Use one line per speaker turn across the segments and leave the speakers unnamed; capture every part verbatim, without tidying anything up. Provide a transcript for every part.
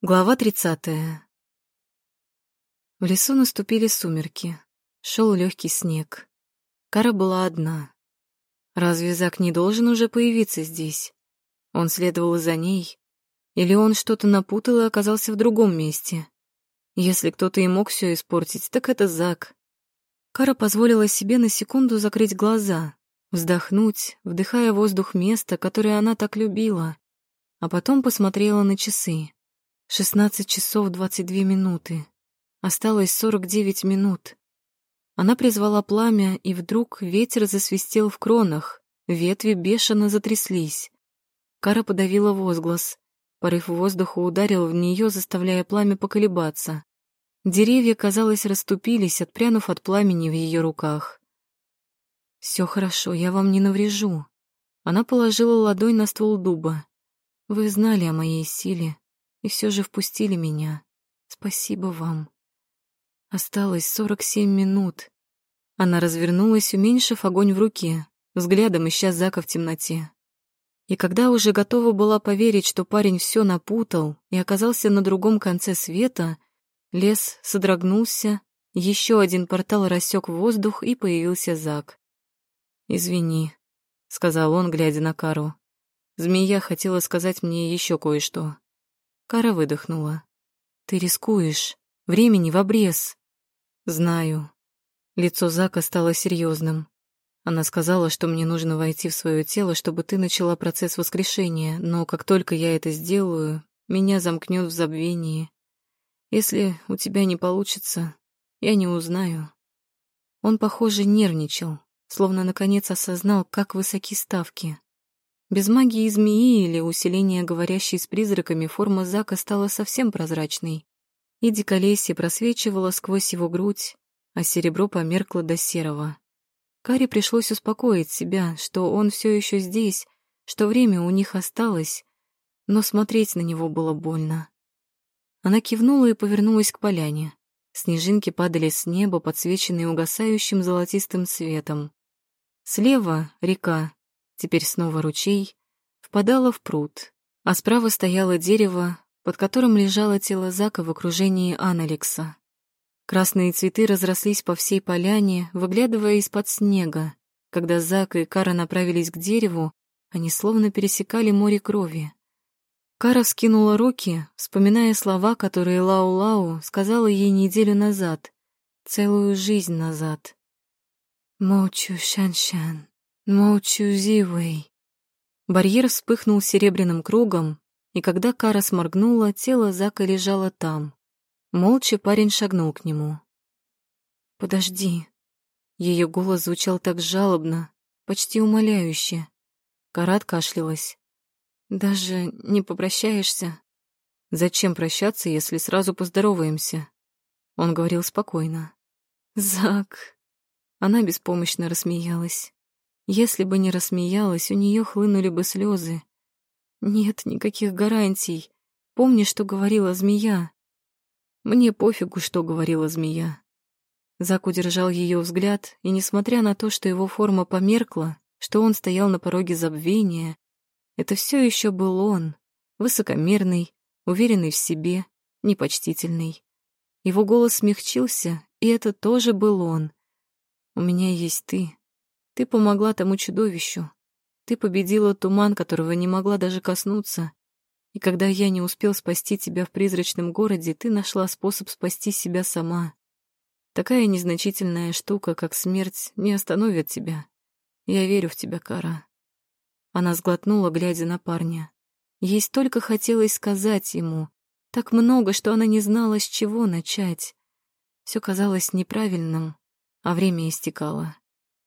Глава тридцатая. В лесу наступили сумерки. Шел легкий снег. Кара была одна. Разве Зак не должен уже появиться здесь? Он следовал за ней. Или он что-то напутал и оказался в другом месте? Если кто-то и мог все испортить, так это Зак. Кара позволила себе на секунду закрыть глаза, вздохнуть, вдыхая воздух места, которое она так любила, а потом посмотрела на часы. Шестнадцать часов двадцать две минуты. Осталось сорок девять минут. Она призвала пламя, и вдруг ветер засвистел в кронах, ветви бешено затряслись. Кара подавила возглас. Порыв воздуха ударил в нее, заставляя пламя поколебаться. Деревья, казалось, расступились, отпрянув от пламени в ее руках. «Все хорошо, я вам не наврежу». Она положила ладонь на ствол дуба. «Вы знали о моей силе и все же впустили меня. Спасибо вам». Осталось сорок семь минут. Она развернулась, уменьшив огонь в руке, взглядом ища Зака в темноте. И когда уже готова была поверить, что парень все напутал и оказался на другом конце света, лес содрогнулся, еще один портал рассек воздух, и появился Зак. «Извини», — сказал он, глядя на Кару. «Змея хотела сказать мне еще кое-что». Кара выдохнула. «Ты рискуешь. Времени в обрез». «Знаю». Лицо Зака стало серьезным. Она сказала, что мне нужно войти в свое тело, чтобы ты начала процесс воскрешения, но как только я это сделаю, меня замкнет в забвении. Если у тебя не получится, я не узнаю». Он, похоже, нервничал, словно наконец осознал, как высоки ставки. Без магии змеи или усиления говорящей с призраками форма Зака стала совсем прозрачной, и диколесье просвечивало сквозь его грудь, а серебро померкло до серого. Каре пришлось успокоить себя, что он все еще здесь, что время у них осталось, но смотреть на него было больно. Она кивнула и повернулась к поляне. Снежинки падали с неба, подсвеченные угасающим золотистым светом. Слева река, теперь снова ручей, впадала в пруд, а справа стояло дерево, под которым лежало тело Зака в окружении Аналекса. Красные цветы разрослись по всей поляне, выглядывая из-под снега. Когда Зак и Кара направились к дереву, они словно пересекали море крови. Кара вскинула руки, вспоминая слова, которые Лау-Лау сказала ей неделю назад, целую жизнь назад. «Моучу Шан-Шан, моучу Зивэй». Барьер вспыхнул серебряным кругом, и когда Кара сморгнула, тело Зака лежало там. Молча парень шагнул к нему. «Подожди». Ее голос звучал так жалобно, почти умоляюще. Кара откашлялась. «Даже не попрощаешься?» «Зачем прощаться, если сразу поздороваемся?» Он говорил спокойно. «Зак...» Она беспомощно рассмеялась. Если бы не рассмеялась, у нее хлынули бы слезы. «Нет никаких гарантий. Помни, что говорила змея». «Мне пофигу, что говорила змея». Зак удержал ее взгляд, и, несмотря на то, что его форма померкла, что он стоял на пороге забвения, это все еще был он, высокомерный, уверенный в себе, непочтительный. Его голос смягчился, и это тоже был он. «У меня есть ты. Ты помогла тому чудовищу. Ты победила туман, которого не могла даже коснуться. И когда я не успел спасти тебя в призрачном городе, ты нашла способ спасти себя сама. Такая незначительная штука, как смерть, не остановит тебя. Я верю в тебя, Кара». Она сглотнула, глядя на парня. Ей столько хотелось сказать ему, так много, что она не знала, с чего начать. Все казалось неправильным, а время истекало.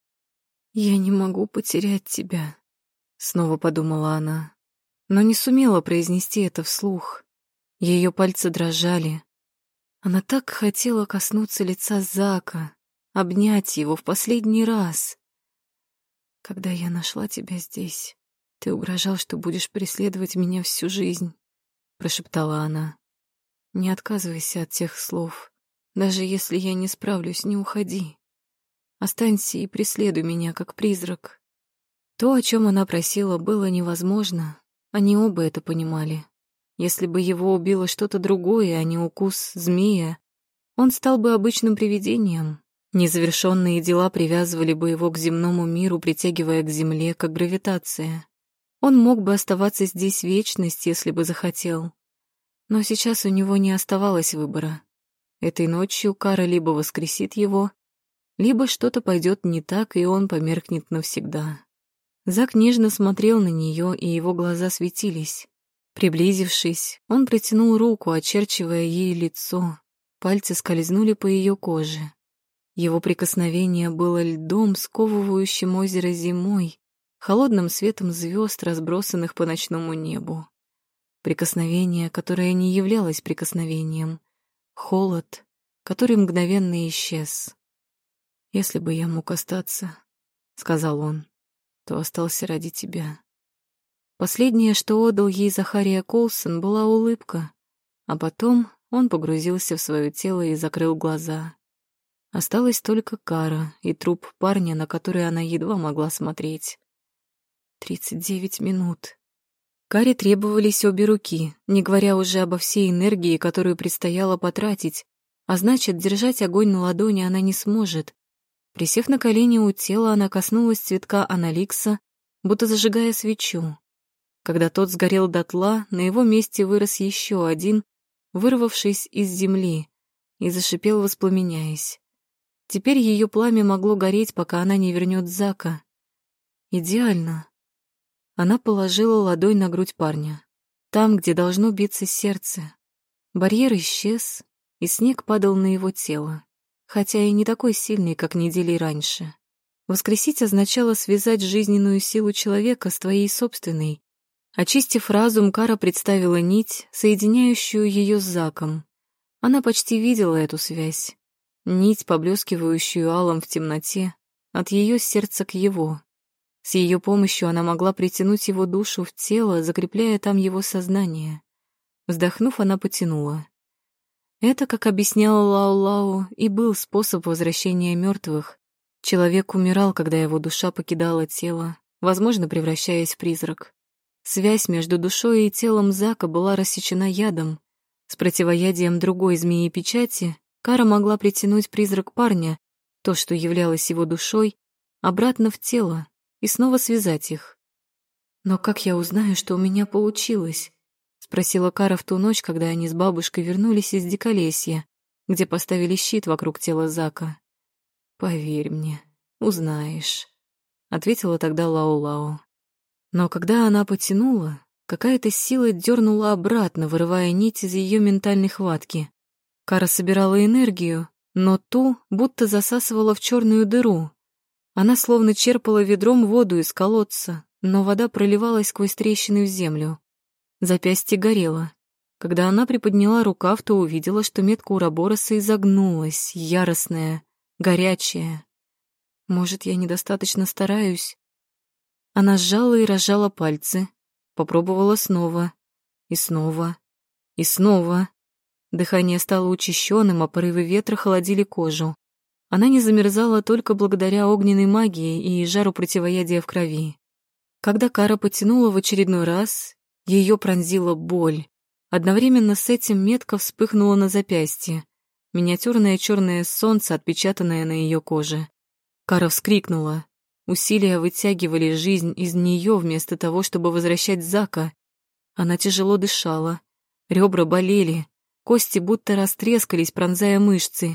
«Я не могу потерять тебя», — снова подумала она, но не сумела произнести это вслух. Ее пальцы дрожали. Она так хотела коснуться лица Зака, обнять его в последний раз. «Когда я нашла тебя здесь, ты угрожал, что будешь преследовать меня всю жизнь», — прошептала она. «Не отказывайся от тех слов. Даже если я не справлюсь, не уходи. Останься и преследуй меня, как призрак». То, о чем она просила, было невозможно. Они оба это понимали. Если бы его убило что-то другое, а не укус змея, он стал бы обычным привидением. Незавершенные дела привязывали бы его к земному миру, притягивая к земле, как гравитация. Он мог бы оставаться здесь вечность, если бы захотел. Но сейчас у него не оставалось выбора. Этой ночью Кара либо воскресит его, либо что-то пойдет не так, и он померкнет навсегда. Зак нежно смотрел на нее, и его глаза светились. Приблизившись, он протянул руку, очерчивая ей лицо. Пальцы скользнули по ее коже. Его прикосновение было льдом, сковывающим озеро зимой, холодным светом звезд, разбросанных по ночному небу. Прикосновение, которое не являлось прикосновением. Холод, который мгновенно исчез. «Если бы я мог остаться», — сказал он, — «то остался ради тебя». Последнее, что отдал ей Захария Колсон, была улыбка, а потом он погрузился в свое тело и закрыл глаза. Осталась только Кара и труп парня, на который она едва могла смотреть. Тридцать девять минут. Каре требовались обе руки, не говоря уже обо всей энергии, которую предстояло потратить, а значит, держать огонь на ладони она не сможет. Присев на колени у тела, она коснулась цветка аналикса, будто зажигая свечу. Когда тот сгорел дотла, на его месте вырос еще один, вырвавшись из земли, и зашипел, воспламеняясь. Теперь ее пламя могло гореть, пока она не вернет Зака. Идеально. Она положила ладонь на грудь парня, там, где должно биться сердце. Барьер исчез, и снег падал на его тело, хотя и не такой сильный, как недели раньше. Воскресить означало связать жизненную силу человека с твоей собственной. Очистив разум, Кара представила нить, соединяющую ее с Заком. Она почти видела эту связь. Нить, поблескивающую алым в темноте, от ее сердца к его. С ее помощью она могла притянуть его душу в тело, закрепляя там его сознание. Вздохнув, она потянула. Это, как объясняла Лау-Лау, и был способ возвращения мертвых. Человек умирал, когда его душа покидала тело, возможно, превращаясь в призрак. Связь между душой и телом Зака была рассечена ядом. С противоядием другой змеи-печати Кара могла притянуть призрак парня, то, что являлось его душой, обратно в тело и снова связать их. «Но как я узнаю, что у меня получилось?» — спросила Кара в ту ночь, когда они с бабушкой вернулись из Диколесья, где поставили щит вокруг тела Зака. «Поверь мне, узнаешь», — ответила тогда Лау-Лау. Но когда она потянула, какая-то сила дернула обратно, вырывая нить из ее ментальной хватки. Кара собирала энергию, но ту будто засасывала в черную дыру. Она словно черпала ведром воду из колодца, но вода проливалась сквозь трещины в землю. Запястье горело. Когда она приподняла рукав, то увидела, что метка Урабороса изогнулась, яростная, горячая. Может, я недостаточно стараюсь? Она сжала и разжала пальцы, попробовала снова, и снова, и снова. Дыхание стало учащенным, а порывы ветра холодили кожу. Она не замерзала только благодаря огненной магии и жару противоядия в крови. Когда Кара потянула в очередной раз, ее пронзила боль. Одновременно с этим метка вспыхнула на запястье. Миниатюрное черное солнце, отпечатанное на ее коже. Кара вскрикнула. Усилия вытягивали жизнь из нее вместо того, чтобы возвращать Зака. Она тяжело дышала. Ребра болели. Кости будто растрескались, пронзая мышцы.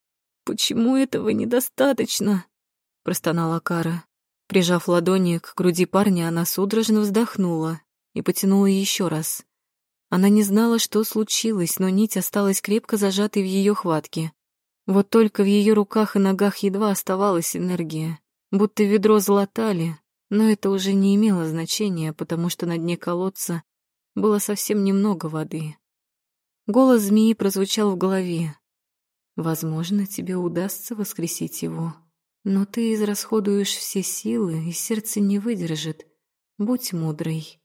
«Почему этого недостаточно?» — простонала Кара. Прижав ладони к груди парня, она судорожно вздохнула и потянула еще раз. Она не знала, что случилось, но нить осталась крепко зажатой в ее хватке. Вот только в ее руках и ногах едва оставалась энергия, будто ведро залатали, но это уже не имело значения, потому что на дне колодца было совсем немного воды. Голос змеи прозвучал в голове. «Возможно, тебе удастся воскресить его, но ты израсходуешь все силы, и сердце не выдержит. Будь мудрой».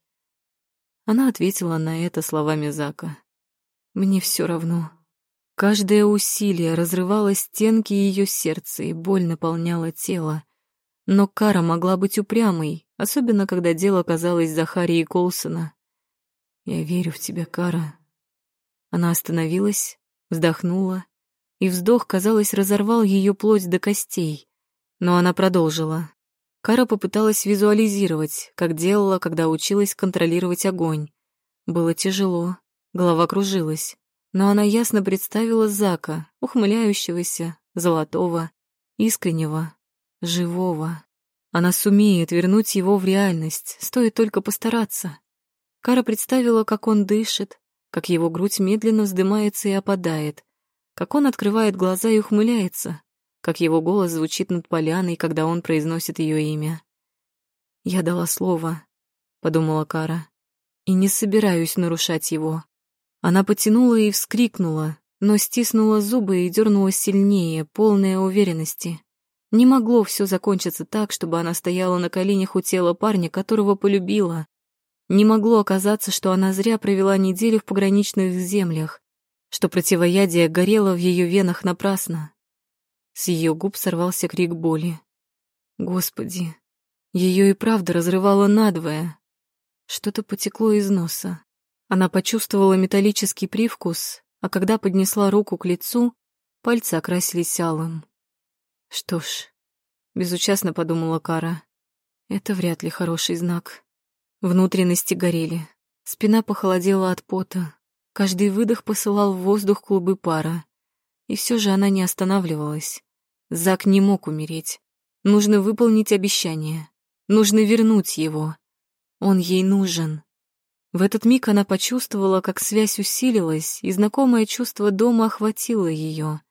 Она ответила на это словами Зака. «Мне все равно». Каждое усилие разрывало стенки ее сердца, и боль наполняла тело. Но Кара могла быть упрямой, особенно когда дело касалось Захарии Колсона. Я верю в тебя, Кара. Она остановилась, вздохнула, и вздох, казалось, разорвал ее плоть до костей. Но она продолжила. Кара попыталась визуализировать, как делала, когда училась контролировать огонь. Было тяжело, голова кружилась, но она ясно представила Зака, ухмыляющегося, золотого, искреннего, живого. Она сумеет вернуть его в реальность, стоит только постараться. Кара представила, как он дышит, как его грудь медленно вздымается и опадает, как он открывает глаза и ухмыляется, как его голос звучит над поляной, когда он произносит ее имя. «Я дала слово», — подумала Кара, — «и не собираюсь нарушать его». Она потянула и вскрикнула, но стиснула зубы и дернула сильнее, полная уверенности. Не могло все закончиться так, чтобы она стояла на коленях у тела парня, которого полюбила. Не могло оказаться, что она зря провела неделю в пограничных землях, что противоядие горело в ее венах напрасно. С ее губ сорвался крик боли. Господи, ее и правда разрывало надвое. Что-то потекло из носа. Она почувствовала металлический привкус, а когда поднесла руку к лицу, пальцы окрасились алым. Что ж, безучастно подумала Кара, это вряд ли хороший знак. Внутренности горели, спина похолодела от пота, каждый выдох посылал в воздух клубы пара. И все же она не останавливалась. Зак не мог умереть. Нужно выполнить обещание. Нужно вернуть его. Он ей нужен. В этот миг она почувствовала, как связь усилилась, и знакомое чувство дома охватило ее.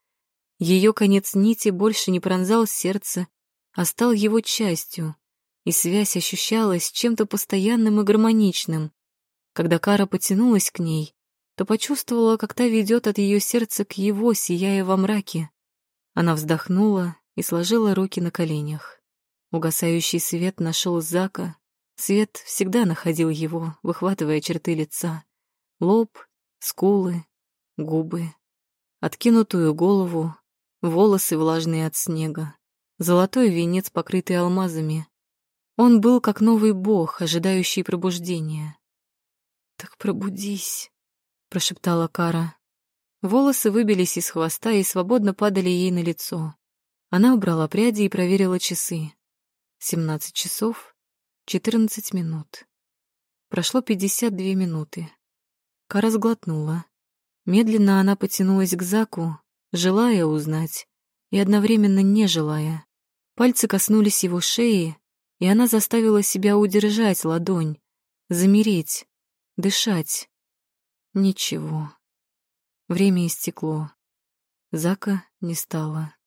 Ее конец нити больше не пронзал сердце, а стал его частью, и связь ощущалась чем-то постоянным и гармоничным. Когда Кара потянулась к ней, то почувствовала, как та ведет от ее сердца к его, сияя во мраке. Она вздохнула и сложила руки на коленях. Угасающий свет нашел Зака. Свет всегда находил его, выхватывая черты лица. Лоб, скулы, губы, откинутую голову, волосы влажные от снега, золотой венец, покрытый алмазами. Он был как новый бог, ожидающий пробуждения. «Так пробудись», — прошептала Кара. Волосы выбились из хвоста и свободно падали ей на лицо. Она убрала пряди и проверила часы. Семнадцать часов, четырнадцать минут. Прошло пятьдесят две минуты. Кара сглотнула. Медленно она потянулась к Заку, желая узнать и одновременно не желая. Пальцы коснулись его шеи, и она заставила себя удержать ладонь, замереть, дышать. Ничего. Время истекло. Зака не стало.